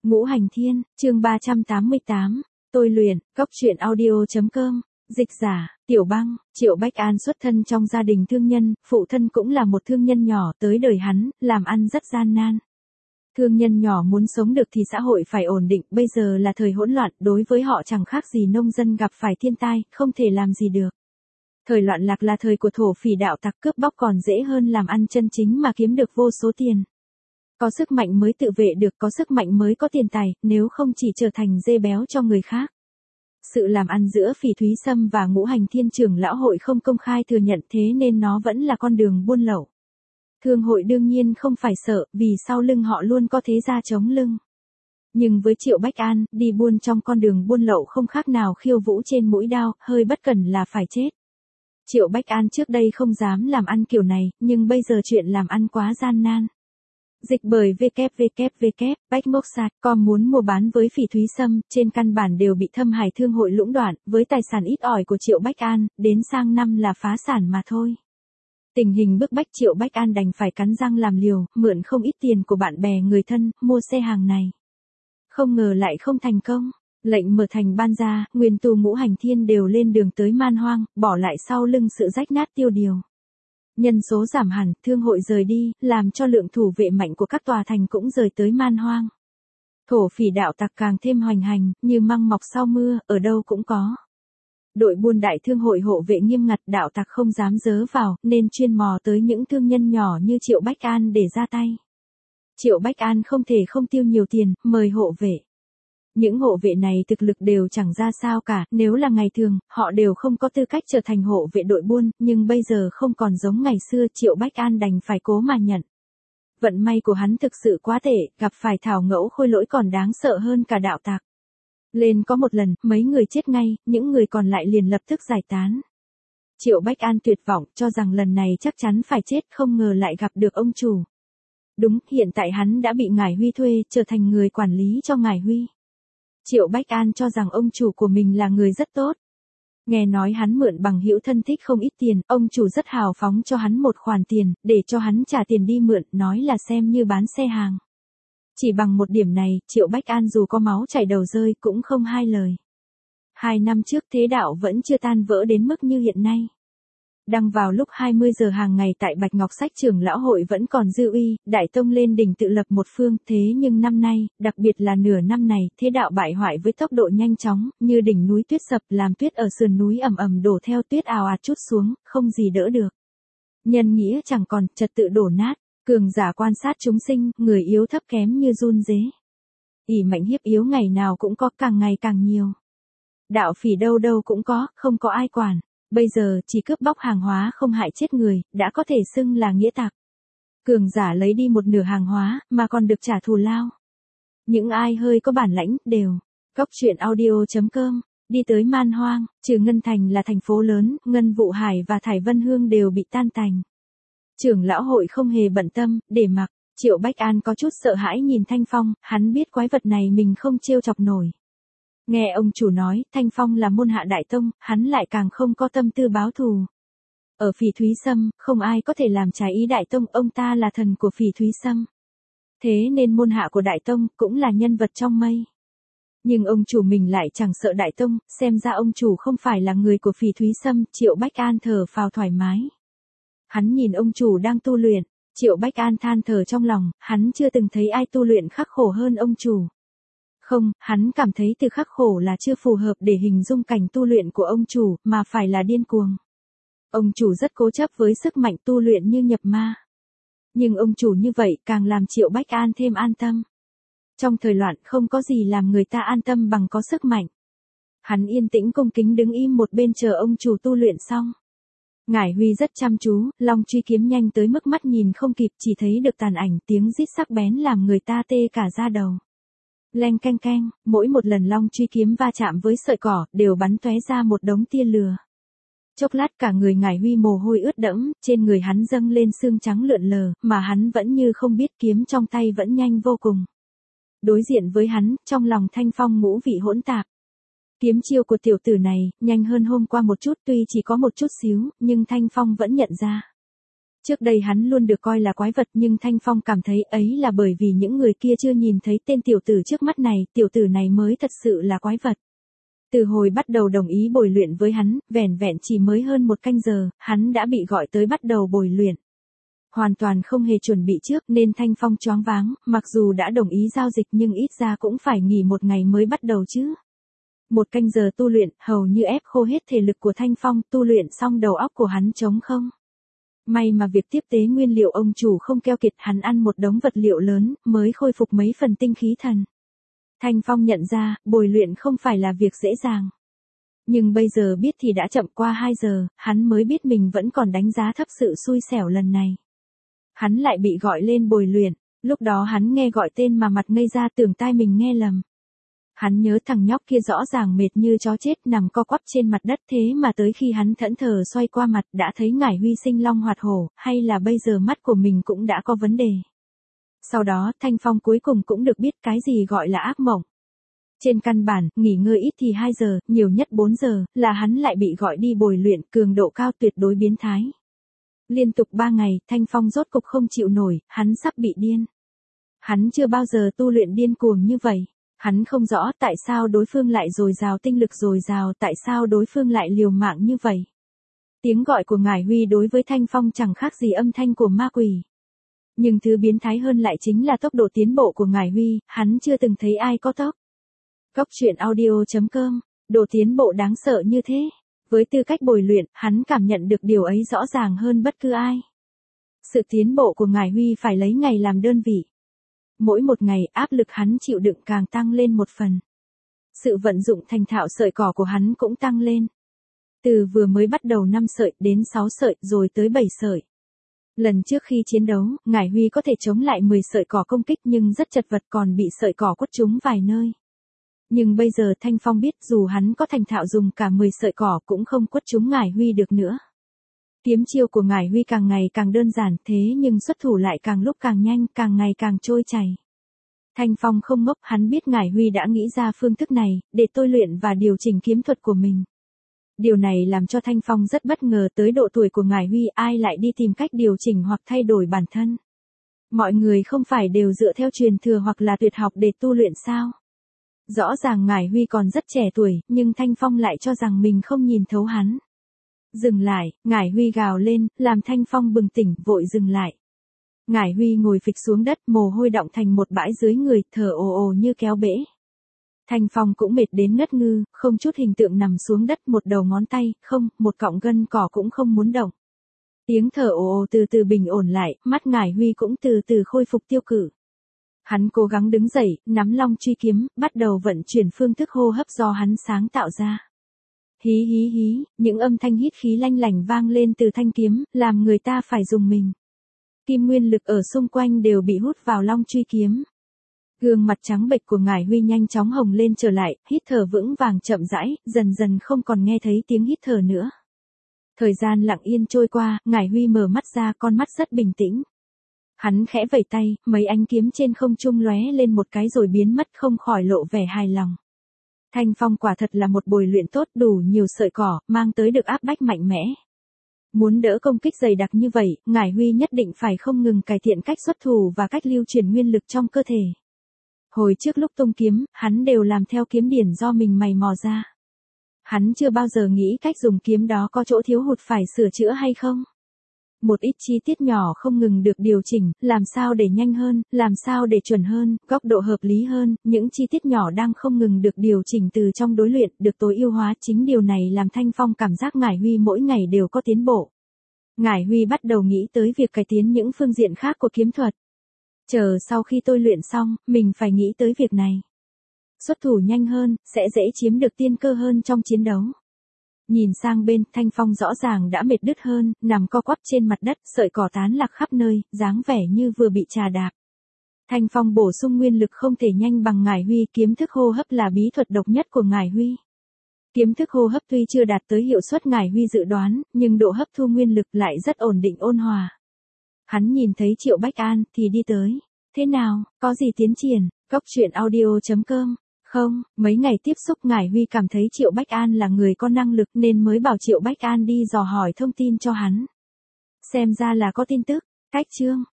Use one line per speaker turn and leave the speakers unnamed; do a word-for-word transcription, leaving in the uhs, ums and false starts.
Ngũ Hành Thiên, chương ba trăm tám mươi tám, tôi luyện, góc truyện audio.com, dịch giả, Tiểu Băng. Triệu Bách An xuất thân trong gia đình thương nhân, phụ thân cũng là một thương nhân nhỏ, tới đời hắn, làm ăn rất gian nan. Thương nhân nhỏ muốn sống được thì xã hội phải ổn định, bây giờ là thời hỗn loạn, đối với họ chẳng khác gì nông dân gặp phải thiên tai, không thể làm gì được. Thời loạn lạc là thời của thổ phỉ đạo tặc, cướp bóc còn dễ hơn làm ăn chân chính mà kiếm được vô số tiền. Có sức mạnh mới tự vệ được, có sức mạnh mới có tiền tài, nếu không chỉ trở thành dê béo cho người khác. Sự làm ăn giữa Phỉ Thúy Sâm và Ngũ Hành Thiên trưởng lão hội không công khai thừa nhận, thế nên nó vẫn là con đường buôn lậu. Thương hội đương nhiên không phải sợ, vì sau lưng họ luôn có thế gia chống lưng. Nhưng với Triệu Bách An, đi buôn trong con đường buôn lậu không khác nào khiêu vũ trên mũi đao, hơi bất cẩn là phải chết. Triệu Bách An trước đây không dám làm ăn kiểu này, nhưng bây giờ chuyện làm ăn quá gian nan. Dịch bởi vê kép vê kép vê kép Bachmoxat chấm com muốn mua bán với Phỉ Thúy Sâm, trên căn bản đều bị Thâm Hải Thương hội lũng đoạn, với tài sản ít ỏi của Triệu Bách An, đến sang năm là phá sản mà thôi. Tình hình bức bách, Triệu Bách An đành phải cắn răng làm liều, mượn không ít tiền của bạn bè người thân, mua xe hàng này. Không ngờ lại không thành công. Lệnh mở thành ban ra, nguyên tu Ngũ Hành Thiên đều lên đường tới Man Hoang, bỏ lại sau lưng sự rách nát tiêu điều. Nhân số giảm hẳn, thương hội rời đi, làm cho lượng thủ vệ mạnh của các tòa thành cũng rời tới Man Hoang. Thổ phỉ đạo tặc càng thêm hoành hành, như măng mọc sau mưa, ở đâu cũng có. Đội buôn đại thương hội hộ vệ nghiêm ngặt, đạo tặc không dám dớ vào, nên chuyên mò tới những thương nhân nhỏ như Triệu Bách An để ra tay. Triệu Bách An không thể không tiêu nhiều tiền, mời hộ vệ. Những hộ vệ này thực lực đều chẳng ra sao cả, nếu là ngày thường, họ đều không có tư cách trở thành hộ vệ đội buôn, nhưng bây giờ không còn giống ngày xưa, Triệu Bách An đành phải cố mà nhận. Vận may của hắn thực sự quá tệ, gặp phải thảo ngẫu khôi lỗi còn đáng sợ hơn cả đạo tặc. Lên có một lần, mấy người chết ngay, những người còn lại liền lập tức giải tán. Triệu Bách An tuyệt vọng, cho rằng lần này chắc chắn phải chết, không ngờ lại gặp được ông chủ. Đúng, hiện tại hắn đã bị Ngải Huy thuê, trở thành người quản lý cho Ngải Huy. Triệu Bách An cho rằng ông chủ của mình là người rất tốt. Nghe nói hắn mượn bằng hữu thân thích không ít tiền, ông chủ rất hào phóng cho hắn một khoản tiền, để cho hắn trả tiền đi mượn, nói là xem như bán xe hàng. Chỉ bằng một điểm này, Triệu Bách An dù có máu chảy đầu rơi cũng không hai lời. Hai năm trước thế đạo vẫn chưa tan vỡ đến mức như hiện nay. Đăng vào lúc hai mươi giờ hàng ngày tại Bạch Ngọc Sách trưởng lão hội vẫn còn dư uy, Đại Tông lên đỉnh tự lập một phương, thế nhưng năm nay, đặc biệt là nửa năm này, thế đạo bại hoại với tốc độ nhanh chóng, như đỉnh núi tuyết sập, làm tuyết ở sườn núi ầm ầm đổ theo, tuyết ào ạt trút xuống, không gì đỡ được. Nhân nghĩa chẳng còn, trật tự đổ nát, cường giả quan sát chúng sinh, người yếu thấp kém như run rế. ỷ mạnh hiếp yếu ngày nào cũng có, càng ngày càng nhiều. Đạo phỉ đâu đâu cũng có, không có ai quản. Bây giờ, chỉ cướp bóc hàng hóa không hại chết người, đã có thể xưng là nghĩa tặc. Cường giả lấy đi một nửa hàng hóa, mà còn được trả thù lao. Những ai hơi có bản lãnh, đều. Góc truyện audio.com, đi tới Man Hoang, trừ Ngân Thành là thành phố lớn, Ngân Vụ Hải và Thải Vân Hương đều bị tan tành. Trưởng lão hội không hề bận tâm, để mặc. Triệu Bách An có chút sợ hãi nhìn Thanh Phong, hắn biết quái vật này mình không trêu chọc nổi. Nghe ông chủ nói, Thanh Phong là môn hạ Đại Tông, hắn lại càng không có tâm tư báo thù. Ở Phỉ Thúy Sâm, không ai có thể làm trái ý Đại Tông, ông ta là thần của Phỉ Thúy Sâm. Thế nên môn hạ của Đại Tông, cũng là nhân vật trong mây. Nhưng ông chủ mình lại chẳng sợ Đại Tông, xem ra ông chủ không phải là người của Phỉ Thúy Sâm, Triệu Bách An thở phào thoải mái. Hắn nhìn ông chủ đang tu luyện, Triệu Bách An than thở trong lòng, hắn chưa từng thấy ai tu luyện khắc khổ hơn ông chủ. Không, hắn cảm thấy từ khắc khổ là chưa phù hợp để hình dung cảnh tu luyện của ông chủ, mà phải là điên cuồng. Ông chủ rất cố chấp với sức mạnh tu luyện như nhập ma. Nhưng ông chủ như vậy càng làm Triệu Bách An thêm an tâm. Trong thời loạn không có gì làm người ta an tâm bằng có sức mạnh. Hắn yên tĩnh cung kính đứng im một bên chờ ông chủ tu luyện xong. Ngải Huy rất chăm chú, long truy kiếm nhanh tới mức mắt nhìn không kịp, chỉ thấy được tàn ảnh, tiếng rít sắc bén làm người ta tê cả da đầu. Leng canh canh, mỗi một lần long truy kiếm va chạm với sợi cỏ, đều bắn tóe ra một đống tia lửa. Chốc lát cả người Ngải Huy mồ hôi ướt đẫm, trên người hắn dâng lên xương trắng lượn lờ, mà hắn vẫn như không biết, kiếm trong tay vẫn nhanh vô cùng. Đối diện với hắn, trong lòng Thanh Phong ngũ vị hỗn tạp. Kiếm chiêu của tiểu tử này, nhanh hơn hôm qua một chút, tuy chỉ có một chút xíu, nhưng Thanh Phong vẫn nhận ra. Trước đây hắn luôn được coi là quái vật nhưng Thanh Phong cảm thấy ấy là bởi vì những người kia chưa nhìn thấy tên tiểu tử trước mắt này, tiểu tử này mới thật sự là quái vật. Từ hồi bắt đầu đồng ý bồi luyện với hắn, vẻn vẹn chỉ mới hơn một canh giờ, hắn đã bị gọi tới bắt đầu bồi luyện. Hoàn toàn không hề chuẩn bị trước nên Thanh Phong choáng váng, mặc dù đã đồng ý giao dịch nhưng ít ra cũng phải nghỉ một ngày mới bắt đầu chứ. Một canh giờ tu luyện, hầu như ép khô hết thể lực của Thanh Phong, tu luyện xong đầu óc của hắn trống không. May mà việc tiếp tế nguyên liệu ông chủ không keo kiệt, hắn ăn một đống vật liệu lớn, mới khôi phục mấy phần tinh khí thần. Thanh Phong nhận ra, bồi luyện không phải là việc dễ dàng. Nhưng bây giờ biết thì đã chậm qua hai giờ, hắn mới biết mình vẫn còn đánh giá thấp sự xui xẻo lần này. Hắn lại bị gọi lên bồi luyện, lúc đó hắn nghe gọi tên mà mặt ngây ra, tưởng tai mình nghe lầm. Hắn nhớ thằng nhóc kia rõ ràng mệt như chó chết nằm co quắp trên mặt đất, thế mà tới khi hắn thẫn thờ xoay qua mặt đã thấy Ngải Huy sinh long hoạt hổ, hay là bây giờ mắt của mình cũng đã có vấn đề. Sau đó Thanh Phong cuối cùng cũng được biết cái gì gọi là ác mộng. Trên căn bản, nghỉ ngơi ít thì hai giờ, nhiều nhất bốn giờ, là hắn lại bị gọi đi bồi luyện, cường độ cao tuyệt đối biến thái. Liên tục ba ngày, Thanh Phong rốt cục không chịu nổi, hắn sắp bị điên. Hắn chưa bao giờ tu luyện điên cuồng như vậy. Hắn không rõ tại sao đối phương lại dồi dào tinh lực dồi dào, tại sao đối phương lại liều mạng như vậy. Tiếng gọi của Ngải Huy đối với Thanh Phong chẳng khác gì âm thanh của ma quỷ. Nhưng thứ biến thái hơn lại chính là tốc độ tiến bộ của Ngải Huy, hắn chưa từng thấy ai có tốc. Cốc truyện audio chấm com, độ tiến bộ đáng sợ như thế. Với tư cách bồi luyện, hắn cảm nhận được điều ấy rõ ràng hơn bất cứ ai. Sự tiến bộ của Ngải Huy phải lấy ngày làm đơn vị. Mỗi một ngày áp lực hắn chịu đựng càng tăng lên một phần. Sự vận dụng thành thạo sợi cỏ của hắn cũng tăng lên. Từ vừa mới bắt đầu năm sợi đến sáu sợi rồi tới bảy sợi. Lần trước khi chiến đấu, Ngải Huy có thể chống lại mười sợi cỏ công kích nhưng rất chật vật, còn bị sợi cỏ quất trúng vài nơi. Nhưng bây giờ Thanh Phong biết dù hắn có thành thạo dùng cả mười sợi cỏ cũng không quất trúng Ngải Huy được nữa. Kiếm chiêu của Ngải Huy càng ngày càng đơn giản, thế nhưng xuất thủ lại càng lúc càng nhanh, càng ngày càng trôi chảy. Thanh Phong không ngốc, hắn biết Ngải Huy đã nghĩ ra phương thức này, để tôi luyện và điều chỉnh kiếm thuật của mình. Điều này làm cho Thanh Phong rất bất ngờ, tới độ tuổi của Ngải Huy ai lại đi tìm cách điều chỉnh hoặc thay đổi bản thân. Mọi người không phải đều dựa theo truyền thừa hoặc là tuyệt học để tu luyện sao? Rõ ràng Ngải Huy còn rất trẻ tuổi, nhưng Thanh Phong lại cho rằng mình không nhìn thấu hắn. Dừng lại, Ngải Huy gào lên, làm Thanh Phong bừng tỉnh, vội dừng lại. Ngải Huy ngồi phịch xuống đất, mồ hôi đọng thành một bãi dưới người, thở ồ ồ như kéo bể. Thanh Phong cũng mệt đến ngất ngư, không chút hình tượng nằm xuống đất, một đầu ngón tay, không, một cọng gân cỏ cũng không muốn động. Tiếng thở ồ ồ từ từ bình ổn lại, mắt Ngải Huy cũng từ từ khôi phục tiêu cự. Hắn cố gắng đứng dậy, nắm long truy kiếm, bắt đầu vận chuyển phương thức hô hấp do hắn sáng tạo ra. Hí hí hí, những âm thanh hít khí lanh lảnh vang lên từ thanh kiếm, làm người ta phải rùng mình. Kim nguyên lực ở xung quanh đều bị hút vào long truy kiếm. Gương mặt trắng bệch của Ngải Huy nhanh chóng hồng lên trở lại, hít thở vững vàng chậm rãi, dần dần không còn nghe thấy tiếng hít thở nữa. Thời gian lặng yên trôi qua, Ngải Huy mở mắt ra, con mắt rất bình tĩnh. Hắn khẽ vẩy tay, mấy ánh kiếm trên không trung lóe lên một cái rồi biến mất, không khỏi lộ vẻ hài lòng. Thanh Phong quả thật là một bồi luyện tốt, đủ nhiều sợi cỏ, mang tới được áp bách mạnh mẽ. Muốn đỡ công kích dày đặc như vậy, Ngải Huy nhất định phải không ngừng cải thiện cách xuất thủ và cách lưu truyền nguyên lực trong cơ thể. Hồi trước lúc tung kiếm, hắn đều làm theo kiếm điển do mình mày mò ra. Hắn chưa bao giờ nghĩ cách dùng kiếm đó có chỗ thiếu hụt phải sửa chữa hay không. Một ít chi tiết nhỏ không ngừng được điều chỉnh, làm sao để nhanh hơn, làm sao để chuẩn hơn, góc độ hợp lý hơn, những chi tiết nhỏ đang không ngừng được điều chỉnh từ trong đối luyện, được tối ưu hóa, chính điều này làm Thanh Phong cảm giác Ngải Huy mỗi ngày đều có tiến bộ. Ngải Huy bắt đầu nghĩ tới việc cải tiến những phương diện khác của kiếm thuật. Chờ sau khi tôi luyện xong, mình phải nghĩ tới việc này. Xuất thủ nhanh hơn, sẽ dễ chiếm được tiên cơ hơn trong chiến đấu. Nhìn sang bên, Thanh Phong rõ ràng đã mệt đứt hơn, nằm co quắp trên mặt đất, sợi cỏ tán lạc khắp nơi, dáng vẻ như vừa bị trà đạp. Thanh Phong bổ sung nguyên lực không thể nhanh bằng Ngải Huy, kiếm thức hô hấp là bí thuật độc nhất của Ngải Huy. Kiếm thức hô hấp tuy chưa đạt tới hiệu suất Ngải Huy dự đoán, nhưng độ hấp thu nguyên lực lại rất ổn định ôn hòa. Hắn nhìn thấy Triệu Bách An, thì đi tới. Thế nào, có gì tiến triển? Cốc truyện audio chấm com. Không, mấy ngày tiếp xúc Ngải Huy cảm thấy Triệu Bách An là người có năng lực nên mới bảo Triệu Bách An đi dò hỏi thông tin cho hắn. Xem ra là có tin tức. Cách chương.